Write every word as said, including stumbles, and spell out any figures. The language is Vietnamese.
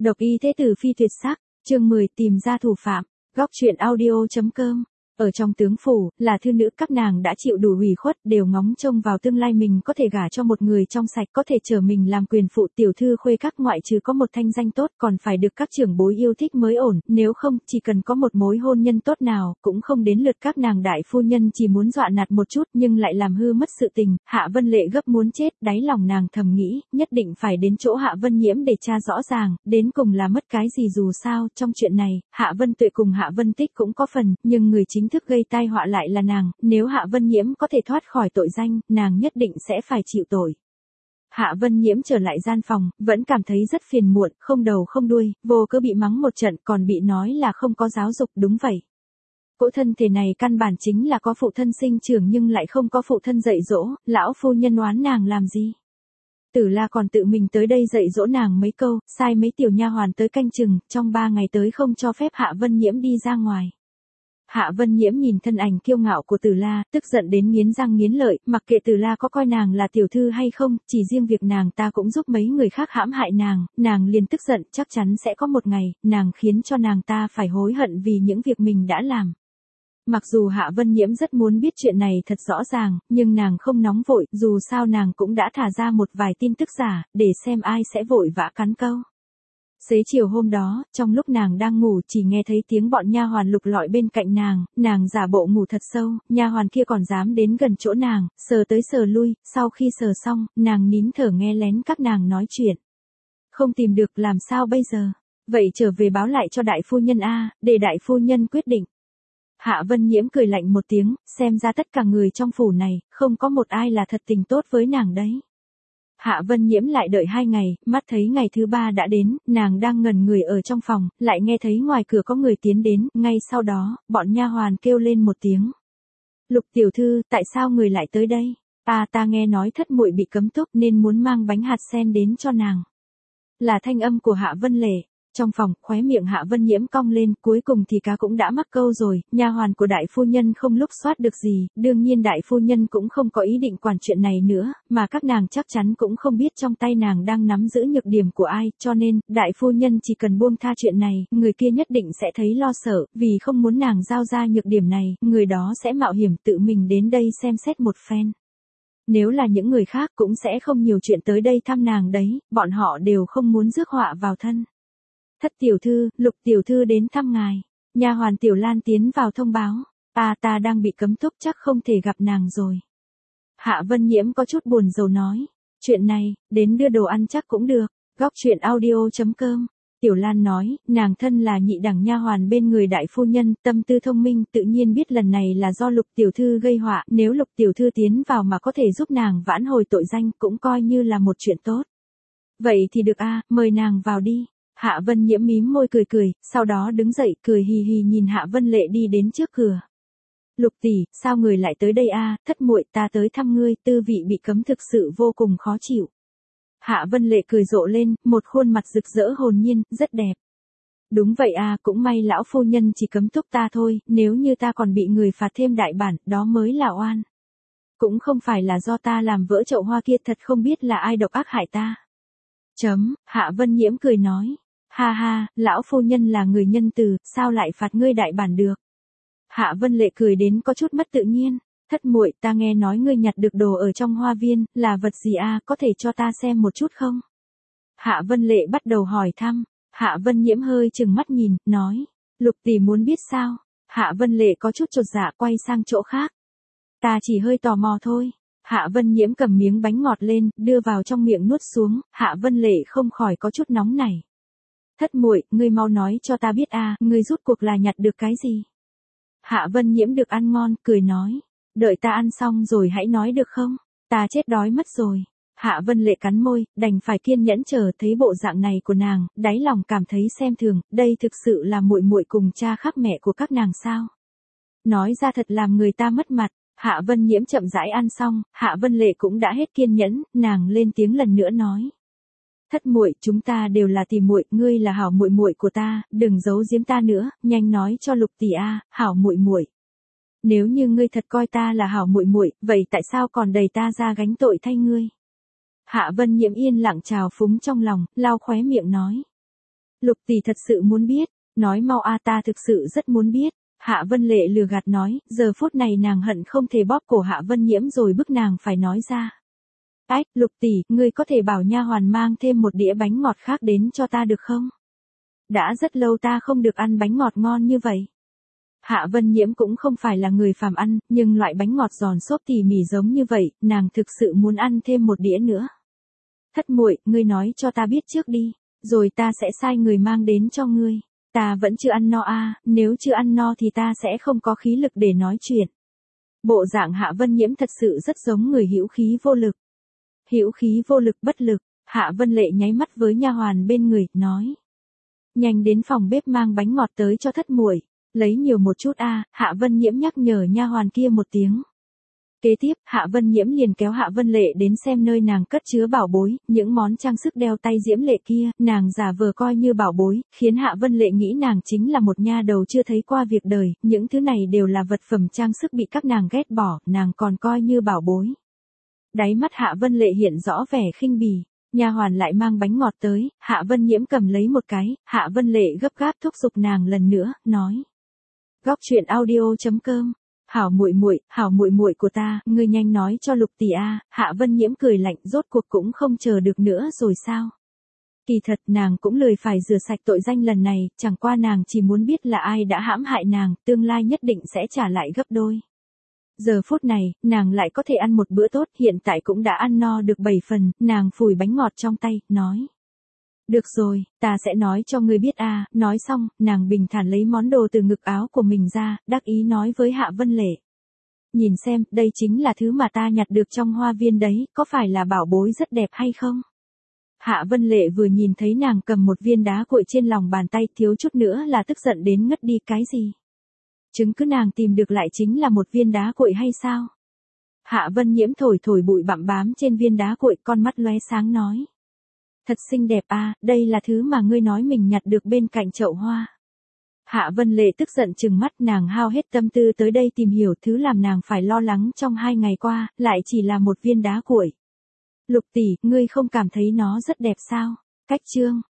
Độc y thế tử phi tuyệt sắc, chương mười tìm ra thủ phạm, góc truyện audio.com. Ở trong tướng phủ, là thư nữ các nàng đã chịu đủ ủy khuất, đều ngóng trông vào tương lai mình có thể gả cho một người trong sạch, có thể trở mình làm quyền phụ tiểu thư khuê các, ngoại trừ có một thanh danh tốt còn phải được các trưởng bối yêu thích mới ổn, nếu không, chỉ cần có một mối hôn nhân tốt nào, cũng không đến lượt các nàng đại phu nhân chỉ muốn dọa nạt một chút nhưng lại làm hư mất sự tình. Hạ Vân Lệ gấp muốn chết, đáy lòng nàng thầm nghĩ, nhất định phải đến chỗ Hạ Vân Nhiễm để tra rõ ràng, đến cùng là mất cái gì. Dù sao, trong chuyện này, Hạ Vân Tuệ cùng Hạ Vân Tích cũng có phần, nhưng người chính thức gây tai họa lại là nàng, nếu Hạ Vân Nhiễm có thể thoát khỏi tội danh, nàng nhất định sẽ phải chịu tội. Hạ Vân Nhiễm trở lại gian phòng, vẫn cảm thấy rất phiền muộn, không đầu không đuôi, vô cớ bị mắng một trận còn bị nói là không có giáo dục. Đúng vậy. Cỗ thân thể này căn bản chính là có phụ thân sinh trưởng nhưng lại không có phụ thân dạy dỗ, lão phu nhân oán nàng làm gì? Tử La còn tự mình tới đây dạy dỗ nàng mấy câu, sai mấy tiểu nha hoàn tới canh chừng, trong ba ngày tới không cho phép Hạ Vân Nhiễm đi ra ngoài. Hạ Vân Nhiễm nhìn thân ảnh kiêu ngạo của Tử La, tức giận đến nghiến răng nghiến lợi, mặc kệ Tử La có coi nàng là tiểu thư hay không, chỉ riêng việc nàng ta cũng giúp mấy người khác hãm hại nàng, nàng liền tức giận, chắc chắn sẽ có một ngày, nàng khiến cho nàng ta phải hối hận vì những việc mình đã làm. Mặc dù Hạ Vân Nhiễm rất muốn biết chuyện này thật rõ ràng, nhưng nàng không nóng vội, dù sao nàng cũng đã thả ra một vài tin tức giả, để xem ai sẽ vội vã cắn câu. Xế chiều hôm đó, trong lúc nàng đang ngủ chỉ nghe thấy tiếng bọn nha hoàn lục lọi bên cạnh nàng, nàng giả bộ ngủ thật sâu, nha hoàn kia còn dám đến gần chỗ nàng, sờ tới sờ lui, sau khi sờ xong, nàng nín thở nghe lén các nàng nói chuyện. Không tìm được làm sao bây giờ? Vậy trở về báo lại cho đại phu nhân a, để đại phu nhân quyết định. Hạ Vân Nhiễm cười lạnh một tiếng, xem ra tất cả người trong phủ này, không có một ai là thật tình tốt với nàng đấy. Hạ Vân Nhiễm lại đợi hai ngày, mắt thấy ngày thứ ba đã đến, nàng đang ngẩn người ở trong phòng, lại nghe thấy ngoài cửa có người tiến đến, ngay sau đó, bọn nha hoàn kêu lên một tiếng. Lục tiểu thư, tại sao người lại tới đây? À ta nghe nói thất muội bị cấm túc nên muốn mang bánh hạt sen đến cho nàng. Là thanh âm của Hạ Vân Lệ. Trong phòng, khóe miệng Hạ Vân Nhiễm cong lên, cuối cùng thì cá cũng đã mắc câu rồi, nha hoàn của đại phu nhân không lúc soát được gì, đương nhiên đại phu nhân cũng không có ý định quản chuyện này nữa, mà các nàng chắc chắn cũng không biết trong tay nàng đang nắm giữ nhược điểm của ai, cho nên, đại phu nhân chỉ cần buông tha chuyện này, người kia nhất định sẽ thấy lo sợ, vì không muốn nàng giao ra nhược điểm này, người đó sẽ mạo hiểm tự mình đến đây xem xét một phen. Nếu là những người khác cũng sẽ không nhiều chuyện tới đây thăm nàng đấy, bọn họ đều không muốn rước họa vào thân. Thất tiểu thư, Lục tiểu thư đến thăm ngài. Nha hoàn Tiểu Lan tiến vào thông báo. À ta đang bị cấm túc chắc không thể gặp nàng rồi. Hạ Vân Nhiễm có chút buồn rầu nói. Chuyện này, đến đưa đồ ăn chắc cũng được. Góc truyện audio.com. Tiểu Lan nói, nàng thân là nhị đẳng nha hoàn bên người đại phu nhân, tâm tư thông minh, tự nhiên biết lần này là do Lục tiểu thư gây họa, nếu Lục tiểu thư tiến vào mà có thể giúp nàng vãn hồi tội danh cũng coi như là một chuyện tốt. Vậy thì được a, mời nàng vào đi. Hạ Vân Nhiễm mím môi cười cười, sau đó đứng dậy cười hì hì nhìn Hạ Vân Lệ đi đến trước cửa. Lục tỷ, sao người lại tới đây a? Thất muội, ta tới thăm ngươi, tư vị bị cấm thực sự vô cùng khó chịu. Hạ Vân Lệ cười rộ lên, một khuôn mặt rực rỡ hồn nhiên, rất đẹp. Đúng vậy a, cũng may lão phu nhân chỉ cấm túc ta thôi, nếu như ta còn bị người phạt thêm đại bản, đó mới là oan. Cũng không phải là do ta làm vỡ chậu hoa kia, thật không biết là ai độc ác hại ta. Chấm, Hạ Vân Nhiễm cười nói. Ha ha, lão phu nhân là người nhân từ, sao lại phạt ngươi đại bản được? Hạ Vân Lệ cười đến có chút mất tự nhiên. Thất muội, ta nghe nói ngươi nhặt được đồ ở trong hoa viên, là vật gì a, có thể cho ta xem một chút không? Hạ Vân Lệ bắt đầu hỏi thăm. Hạ Vân Nhiễm hơi chừng mắt nhìn, nói. Lục tỷ muốn biết sao? Hạ Vân Lệ có chút chột dạ quay sang chỗ khác. Ta chỉ hơi tò mò thôi. Hạ Vân Nhiễm cầm miếng bánh ngọt lên, đưa vào trong miệng nuốt xuống, Hạ Vân Lệ không khỏi có chút nóng nảy. Thất muội, ngươi mau nói cho ta biết a, ngươi rút cuộc là nhặt được cái gì? Hạ Vân Nhiễm được ăn ngon, cười nói. Đợi ta ăn xong rồi hãy nói được không? Ta chết đói mất rồi. Hạ Vân Lệ cắn môi, đành phải kiên nhẫn chờ. Thấy bộ dạng này của nàng, đáy lòng cảm thấy xem thường, đây thực sự là muội muội cùng cha khác mẹ của các nàng sao? Nói ra thật làm người ta mất mặt. Hạ Vân Nhiễm chậm rãi ăn xong, Hạ Vân Lệ cũng đã hết kiên nhẫn, nàng lên tiếng lần nữa nói. Thất muội, chúng ta đều là tỷ muội, ngươi là hảo muội muội của ta, đừng giấu giếm ta nữa, nhanh nói cho Lục tỷ a, hảo muội muội. Nếu như ngươi thật coi ta là hảo muội muội, vậy tại sao còn đẩy ta ra gánh tội thay ngươi? Hạ Vân Nhiễm yên lặng trào phúng trong lòng, lau khóe miệng nói. Lục tỷ thật sự muốn biết, nói mau a ta thực sự rất muốn biết. Hạ Vân Lệ lừa gạt nói, giờ phút này nàng hận không thể bóp cổ Hạ Vân Nhiễm rồi bức nàng phải nói ra. Ách, Lục tỷ, ngươi có thể bảo nha hoàn mang thêm một đĩa bánh ngọt khác đến cho ta được không? Đã rất lâu ta không được ăn bánh ngọt ngon như vậy. Hạ Vân Nhiễm cũng không phải là người phàm ăn, nhưng loại bánh ngọt giòn xốp tỉ mỉ giống như vậy, nàng thực sự muốn ăn thêm một đĩa nữa. Thất muội, ngươi nói cho ta biết trước đi, rồi ta sẽ sai người mang đến cho ngươi. Ta vẫn chưa ăn no a, nếu chưa ăn no thì ta sẽ không có khí lực để nói chuyện. Bộ dạng Hạ Vân Nhiễm thật sự rất giống người hữu khí vô lực. Hữu khí vô lực bất lực, Hạ Vân Lệ nháy mắt với nha hoàn bên người, nói: "Nhanh đến phòng bếp mang bánh ngọt tới cho thất muội, lấy nhiều một chút a." Hạ Vân Nhiễm nhắc nhở nha hoàn kia một tiếng. Kế tiếp, Hạ Vân Nhiễm liền kéo Hạ Vân Lệ đến xem nơi nàng cất chứa bảo bối, những món trang sức đeo tay diễm lệ kia, nàng giả vờ coi như bảo bối, khiến Hạ Vân Lệ nghĩ nàng chính là một nha đầu chưa thấy qua việc đời, những thứ này đều là vật phẩm trang sức bị các nàng ghét bỏ, nàng còn coi như bảo bối. Đáy mắt Hạ Vân Lệ hiện rõ vẻ khinh bỉ, nha hoàn lại mang bánh ngọt tới, Hạ Vân Nhiễm cầm lấy một cái, Hạ Vân Lệ gấp gáp thúc giục nàng lần nữa, nói: "Góc truyện audio chấm com. Hảo muội muội, hảo muội muội của ta, ngươi nhanh nói cho Lục tỷ a." Hạ Vân Nhiễm cười lạnh, rốt cuộc cũng không chờ được nữa rồi sao? Kỳ thật nàng cũng lười phải rửa sạch tội danh lần này, chẳng qua nàng chỉ muốn biết là ai đã hãm hại nàng, tương lai nhất định sẽ trả lại gấp đôi. Giờ phút này, nàng lại có thể ăn một bữa tốt, hiện tại cũng đã ăn no được bảy phần, nàng phủi bánh ngọt trong tay, nói: "Được rồi, ta sẽ nói cho ngươi biết a." Nói xong, nàng bình thản lấy món đồ từ ngực áo của mình ra, đắc ý nói với Hạ Vân Lệ: "Nhìn xem, đây chính là thứ mà ta nhặt được trong hoa viên đấy, có phải là bảo bối rất đẹp hay không?" Hạ Vân Lệ vừa nhìn thấy nàng cầm một viên đá cuội trên lòng bàn tay, thiếu chút nữa là tức giận đến ngất đi. Cái gì? Chứng cứ nàng tìm được lại chính là một viên đá cuội hay sao? Hạ Vân Nhiễm thổi thổi bụi bặm bám trên viên đá cuội, con mắt lóe sáng nói: "Thật xinh đẹp a, đây là thứ mà ngươi nói mình nhặt được bên cạnh chậu hoa." Hạ Vân Lệ tức giận trừng mắt, nàng hao hết tâm tư tới đây tìm hiểu, thứ làm nàng phải lo lắng trong hai ngày qua, lại chỉ là một viên đá cuội. "Lục tỷ, ngươi không cảm thấy nó rất đẹp sao?" Cách chương